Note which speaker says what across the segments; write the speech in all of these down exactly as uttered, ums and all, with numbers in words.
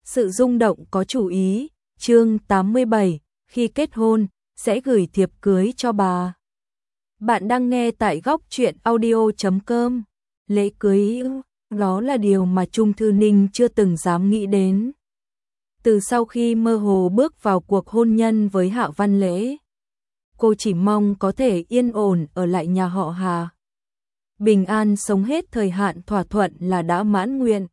Speaker 1: Sự rung động có chủ ý, chương tám mươi bảy, khi kết hôn, sẽ gửi thiệp cưới cho bà. Bạn đang nghe tại góc truyện audio chấm com. Lễ cưới, đó là điều mà Trung Thư Ninh chưa từng dám nghĩ đến. Từ sau khi mơ hồ bước vào cuộc hôn nhân với Hạ Văn Lễ, cô chỉ mong có thể yên ổn ở lại nhà họ Hà. Bình an sống hết thời hạn thỏa thuận là đã mãn nguyện.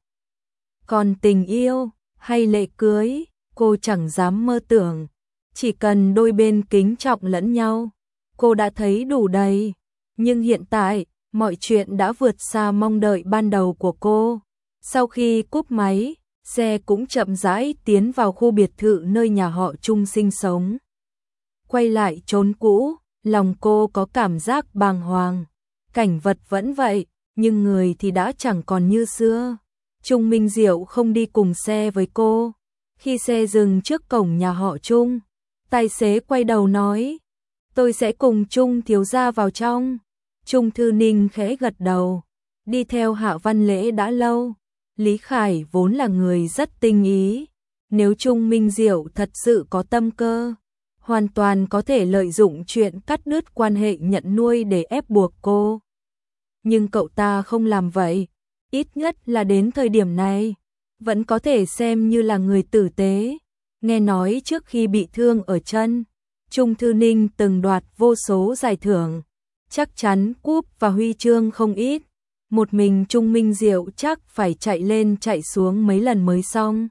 Speaker 1: Còn tình yêu hay lễ cưới, cô chẳng dám mơ tưởng. Chỉ cần đôi bên kính trọng lẫn nhau, cô đã thấy đủ đầy. Nhưng hiện tại, mọi chuyện đã vượt xa mong đợi ban đầu của cô. Sau khi cúp máy, xe cũng chậm rãi tiến vào khu biệt thự nơi nhà họ Trung sinh sống. Quay lại chốn cũ, lòng cô có cảm giác bàng hoàng. Cảnh vật vẫn vậy, nhưng người thì đã chẳng còn như xưa. Trung Minh Diệu không đi cùng xe với cô. Khi xe dừng trước cổng nhà họ Trung, tài xế quay đầu nói, tôi sẽ cùng Trung thiếu gia vào trong. Trung Thư Ninh khẽ gật đầu. Đi theo Hạ Văn Lễ đã lâu, Lý Khải vốn là người rất tinh ý. Nếu Trung Minh Diệu thật sự có tâm cơ, hoàn toàn có thể lợi dụng chuyện cắt đứt quan hệ nhận nuôi để ép buộc cô. Nhưng cậu ta không làm vậy, ít nhất là đến thời điểm này, vẫn có thể xem như là người tử tế. Nghe nói trước khi bị thương ở chân, Trung Thư Ninh từng đoạt vô số giải thưởng, chắc chắn cúp và huy chương không ít. Một mình Trung Minh Diệu chắc phải chạy lên chạy xuống mấy lần mới xong.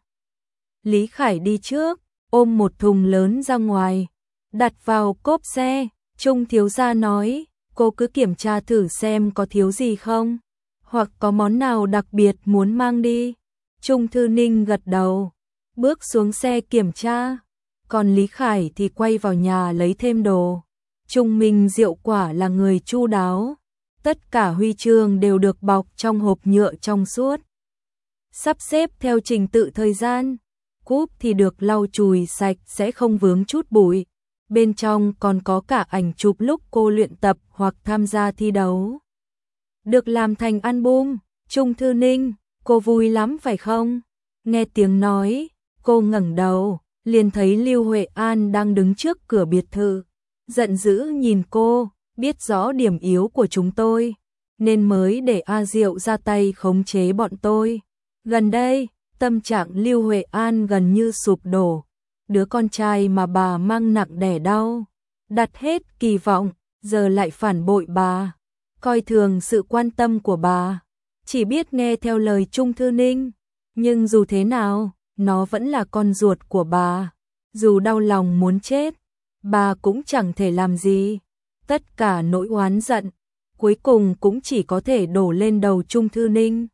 Speaker 1: Lý Khải đi trước, ôm một thùng lớn ra ngoài, đặt vào cốp xe. Trung thiếu gia nói, cô cứ kiểm tra thử xem có thiếu gì không, hoặc có món nào đặc biệt muốn mang đi. Trung Thư Ninh gật đầu, bước xuống xe kiểm tra, còn Lý Khải thì quay vào nhà lấy thêm đồ. Trung Minh Diệu quả là người chu đáo, tất cả huy chương đều được bọc trong hộp nhựa trong suốt, sắp xếp theo trình tự thời gian. Cúp thì được lau chùi sạch sẽ không vướng chút bụi. Bên trong còn có cả ảnh chụp lúc cô luyện tập hoặc tham gia thi đấu, được làm thành album. Trung Thư Ninh, cô vui lắm phải không? Nghe tiếng nói, cô ngẩng đầu, liền thấy Lưu Huệ An đang đứng trước cửa biệt thự, giận dữ nhìn cô, biết rõ điểm yếu của chúng tôi, nên mới để A Diệu ra tay khống chế bọn tôi. Gần đây, tâm trạng Lưu Huệ An gần như sụp đổ. Đứa con trai mà bà mang nặng đẻ đau, đặt hết kỳ vọng, giờ lại phản bội bà, coi thường sự quan tâm của bà, chỉ biết nghe theo lời Trung Thư Ninh. Nhưng dù thế nào, nó vẫn là con ruột của bà. Dù đau lòng muốn chết, bà cũng chẳng thể làm gì. Tất cả nỗi oán giận, cuối cùng cũng chỉ có thể đổ lên đầu Trung Thư Ninh.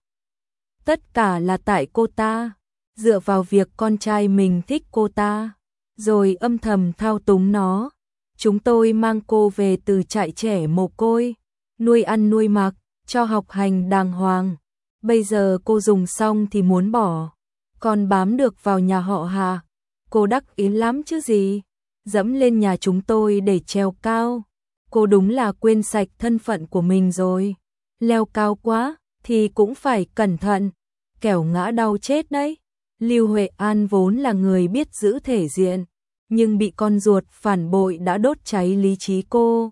Speaker 1: Tất cả là tại cô ta, dựa vào việc con trai mình thích cô ta, rồi âm thầm thao túng nó. Chúng tôi mang cô về từ trại trẻ mồ côi, nuôi ăn nuôi mặc, cho học hành đàng hoàng. Bây giờ cô dùng xong thì muốn bỏ, còn bám được vào nhà họ Hà. Cô đắc ý lắm chứ gì, dẫm lên nhà chúng tôi để treo cao. Cô đúng là quên sạch thân phận của mình rồi. Leo cao quá thì cũng phải cẩn thận, kẻo ngã đau chết đấy. Lưu Huệ An vốn là người biết giữ thể diện, nhưng bị con ruột phản bội đã đốt cháy lý trí cô,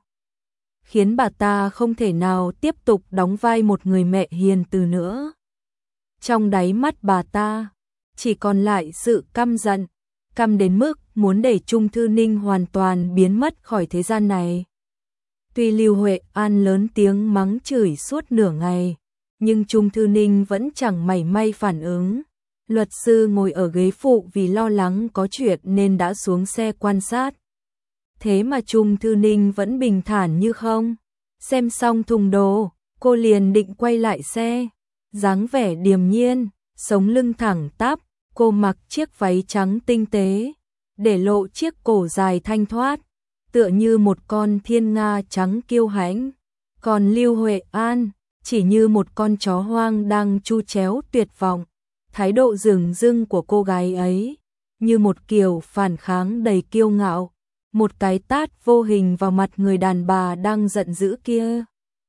Speaker 1: khiến bà ta không thể nào tiếp tục đóng vai một người mẹ hiền từ nữa. Trong đáy mắt bà ta chỉ còn lại sự căm giận, căm đến mức muốn để Trung Thư Ninh hoàn toàn biến mất khỏi thế gian này. Tuy Lưu Huệ An lớn tiếng mắng chửi suốt nửa ngày, nhưng Trung Thư Ninh vẫn chẳng mảy may phản ứng. Luật sư ngồi ở ghế phụ vì lo lắng có chuyện nên đã xuống xe quan sát. Thế mà Trung Thư Ninh vẫn bình thản như không. Xem xong thùng đồ, cô liền định quay lại xe. Dáng vẻ điềm nhiên, sống lưng thẳng tắp, cô mặc chiếc váy trắng tinh tế, để lộ chiếc cổ dài thanh thoát, tựa như một con thiên nga trắng kiêu hãnh. Còn Lưu Huệ An chỉ như một con chó hoang đang chu chéo tuyệt vọng. Thái độ dửng dưng của cô gái ấy, như một kiểu phản kháng đầy kiêu ngạo, một cái tát vô hình vào mặt người đàn bà đang giận dữ kia.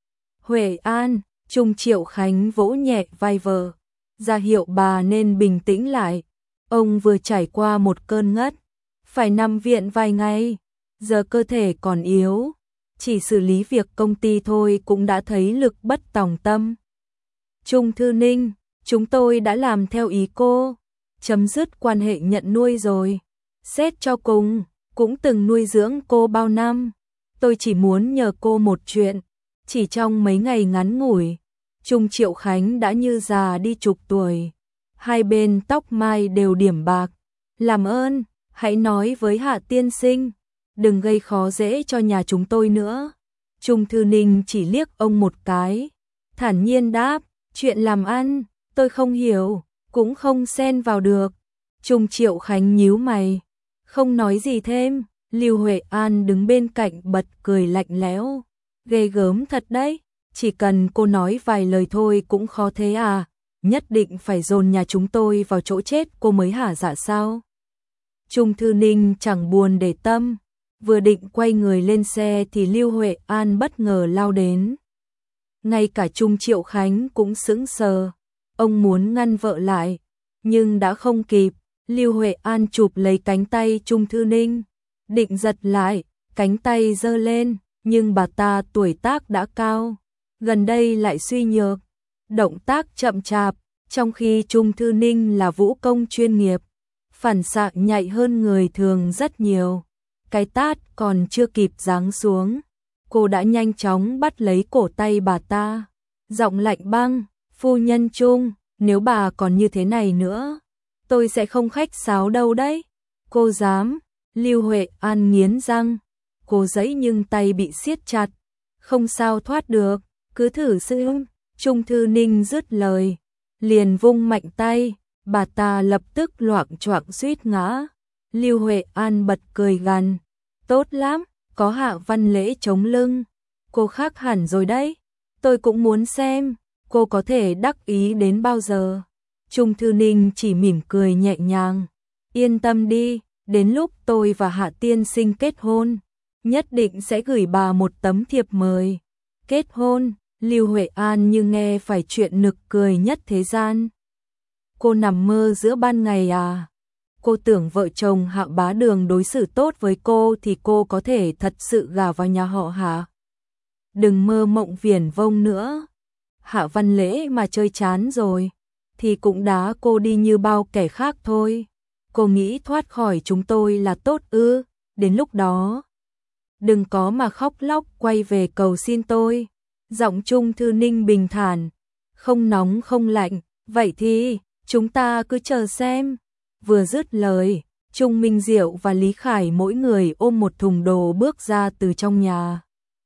Speaker 1: Huệ An, Trung Triệu Khánh vỗ nhẹ vai vợ, ra hiệu bà nên bình tĩnh lại. Ông vừa trải qua một cơn ngất, phải nằm viện vài ngày, giờ cơ thể còn yếu, chỉ xử lý việc công ty thôi cũng đã thấy lực bất tòng tâm. Trung Thư Ninh, chúng tôi đã làm theo ý cô, chấm dứt quan hệ nhận nuôi rồi. Xét cho cùng, cũng từng nuôi dưỡng cô bao năm. Tôi chỉ muốn nhờ cô một chuyện, chỉ trong mấy ngày ngắn ngủi, Trung Triệu Khánh đã như già đi chục tuổi. Hai bên tóc mai đều điểm bạc. Làm ơn, hãy nói với Hạ tiên sinh, đừng gây khó dễ cho nhà chúng tôi nữa. Trung Thư Ninh chỉ liếc ông một cái, thản nhiên đáp, chuyện làm ăn, tôi không hiểu, cũng không xen vào được. Trung Triệu Khánh nhíu mày, không nói gì thêm. Lưu Huệ An đứng bên cạnh bật cười lạnh lẽo, ghê gớm thật đấy, chỉ cần cô nói vài lời thôi cũng khó thế à, nhất định phải dồn nhà chúng tôi vào chỗ chết cô mới hả dạ sao? Trung Thư Ninh chẳng buồn để tâm, vừa định quay người lên xe thì Lưu Huệ An bất ngờ lao đến. Ngay cả Trung Triệu Khánh cũng sững sờ, ông muốn ngăn vợ lại, nhưng đã không kịp. Lưu Huệ An chụp lấy cánh tay Trung Thư Ninh, định giật lại, cánh tay giơ lên, nhưng bà ta tuổi tác đã cao, gần đây lại suy nhược, động tác chậm chạp, trong khi Trung Thư Ninh là vũ công chuyên nghiệp, phản xạ nhạy hơn người thường rất nhiều. Cái tát còn chưa kịp giáng xuống, cô đã nhanh chóng bắt lấy cổ tay bà ta, giọng lạnh băng, phu nhân Trung, nếu bà còn như thế này nữa, tôi sẽ không khách sáo đâu đấy. Cô dám? Lưu Huệ An nghiến răng, cô giãy nhưng tay bị siết chặt, không sao thoát được, cứ thử xem. Trung Thư Ninh dứt lời, liền vung mạnh tay, bà ta lập tức loạng choạng suýt ngã. Lưu Huệ An bật cười gằn, tốt lắm, có Hạ Văn Lễ chống lưng, cô khác hẳn rồi đấy, tôi cũng muốn xem, cô có thể đắc ý đến bao giờ. Trung Thư Ninh chỉ mỉm cười nhẹ nhàng, yên tâm đi, đến lúc tôi và Hạ tiên sinh kết hôn, nhất định sẽ gửi bà một tấm thiệp mời. Kết hôn? Lưu Huệ An như nghe phải chuyện nực cười nhất thế gian. Cô nằm mơ giữa ban ngày à? Cô tưởng vợ chồng Hạ Bá Đường đối xử tốt với cô thì cô có thể thật sự gả vào nhà họ hả? Đừng mơ mộng viển vông nữa. Hạ Văn Lễ mà chơi chán rồi, thì cũng đá cô đi như bao kẻ khác thôi. Cô nghĩ thoát khỏi chúng tôi là tốt ư? Đến lúc đó, đừng có mà khóc lóc quay về cầu xin tôi. Giọng Trung Thư Ninh bình thản, không nóng không lạnh, vậy thì, chúng ta cứ chờ xem. Vừa dứt lời, Trung Minh Diệu và Lý Khải mỗi người ôm một thùng đồ bước ra từ trong nhà.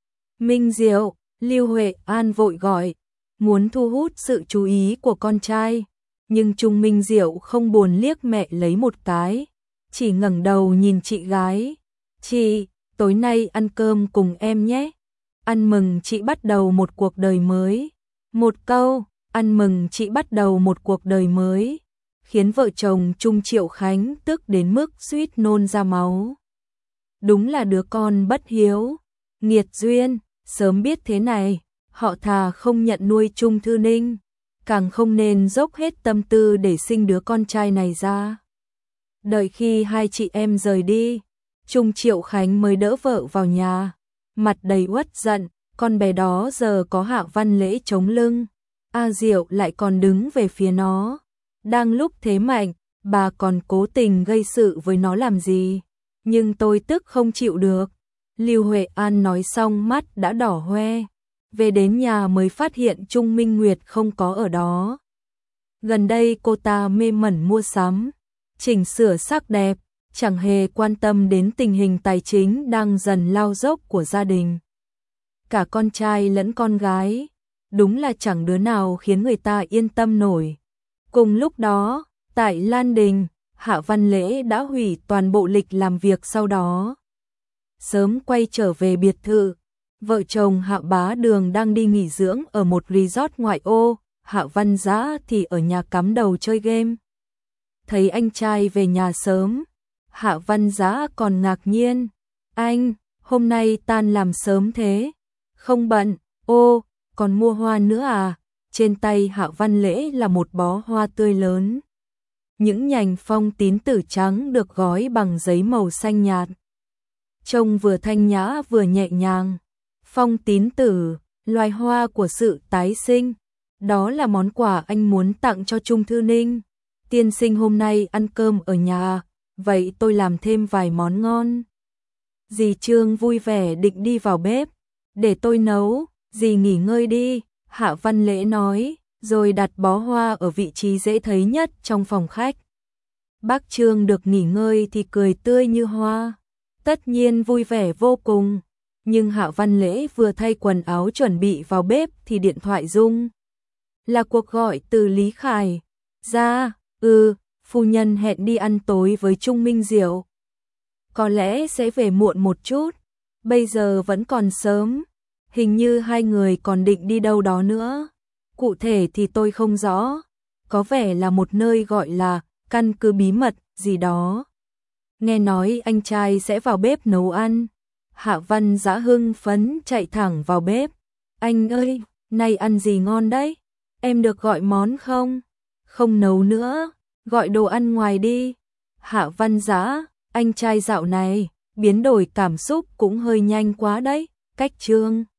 Speaker 1: Minh Diệu, Lưu Huệ An vội gọi, muốn thu hút sự chú ý của con trai, nhưng Trung Minh Diệu không buồn liếc mẹ lấy một cái, chỉ ngẩng đầu nhìn chị gái. Chị, tối nay ăn cơm cùng em nhé. Ăn mừng chị bắt đầu một cuộc đời mới. Một câu, ăn mừng chị bắt đầu một cuộc đời mới, khiến vợ chồng Trung Triệu Khánh tức đến mức suýt nôn ra máu. Đúng là đứa con bất hiếu, nghiệt duyên, sớm biết thế này, họ thà không nhận nuôi Trung Thư Ninh, càng không nên dốc hết tâm tư để sinh đứa con trai này ra. Đợi khi hai chị em rời đi, Trung Triệu Khánh mới đỡ vợ vào nhà, mặt đầy uất giận, con bé đó giờ có Hạ Văn Lễ chống lưng, A Diệu lại còn đứng về phía nó. Đang lúc thế mạnh, bà còn cố tình gây sự với nó làm gì? Nhưng tôi tức không chịu được. Lưu Huệ An nói xong mắt đã đỏ hoe. Về đến nhà mới phát hiện Trung Minh Nguyệt không có ở đó. Gần đây cô ta mê mẩn mua sắm, chỉnh sửa sắc đẹp, chẳng hề quan tâm đến tình hình tài chính đang dần lao dốc của gia đình. Cả con trai lẫn con gái, đúng là chẳng đứa nào khiến người ta yên tâm nổi. Cùng lúc đó, tại Lan Đình, Hạ Văn Lễ đã hủy toàn bộ lịch làm việc sau đó. Sớm quay trở về biệt thự, vợ chồng Hạ Bá Đường đang đi nghỉ dưỡng ở một resort ngoại ô, Hạ Văn Dã thì ở nhà cắm đầu chơi game. Thấy anh trai về nhà sớm, Hạ Văn Dã còn ngạc nhiên. Anh, hôm nay tan làm sớm thế? Không bận, ô, còn mua hoa nữa à? Trên tay Hạ Văn Lễ là một bó hoa tươi lớn. những nhành phong tín tử trắng được gói bằng giấy màu xanh nhạt. Trông vừa thanh nhã vừa nhẹ nhàng. Phong tín tử, loài hoa của sự tái sinh. Đó là món quà anh muốn tặng cho Trung Thư Ninh. Tiên sinh hôm nay ăn cơm ở nhà, vậy tôi làm thêm vài món ngon. Dì Trương vui vẻ định đi vào bếp. Để tôi nấu, dì nghỉ ngơi đi, Hạ Văn Lễ nói, rồi đặt bó hoa ở vị trí dễ thấy nhất trong phòng khách. Bác Trương được nghỉ ngơi thì cười tươi như hoa, tất nhiên vui vẻ vô cùng. Nhưng Hạ Văn Lễ vừa thay quần áo chuẩn bị vào bếp thì điện thoại rung. Là cuộc gọi từ Lý Khải. Ra, ừ, phu nhân hẹn đi ăn tối với Trung Minh Diệu. Có lẽ sẽ về muộn một chút, bây giờ vẫn còn sớm. Hình như hai người còn định đi đâu đó nữa. Cụ thể thì tôi không rõ. Có vẻ là một nơi gọi là căn cứ bí mật gì đó. Nghe nói anh trai sẽ vào bếp nấu ăn. Hạ Văn Dã hưng phấn chạy thẳng vào bếp. Anh ơi, nay ăn gì ngon đấy? Em được gọi món không? Không nấu nữa, gọi đồ ăn ngoài đi. Hạ Văn Dã, anh trai dạo này, biến đổi cảm xúc cũng hơi nhanh quá đấy. Cách Trương